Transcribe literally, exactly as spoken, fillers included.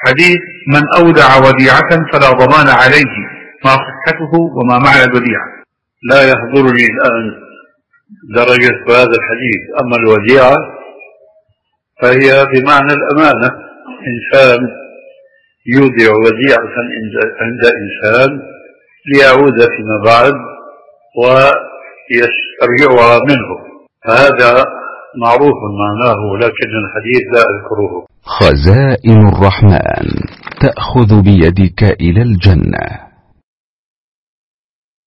حديث من أودع وديعة فلا ضمان عليه، ما صحته وما معنى الوديعة؟ لا يحضرني الآن درجة هذا الحديث. أما الوديعة فهي بمعنى الأمانة، إنسان يودع وديعة عند إنسان ليعود فيما بعد ويسترجعها منه، فهذا معروف معناه، لكن الحديث لا أذكره. خزائن الرحمن تأخذ بيدك إلى الجنة.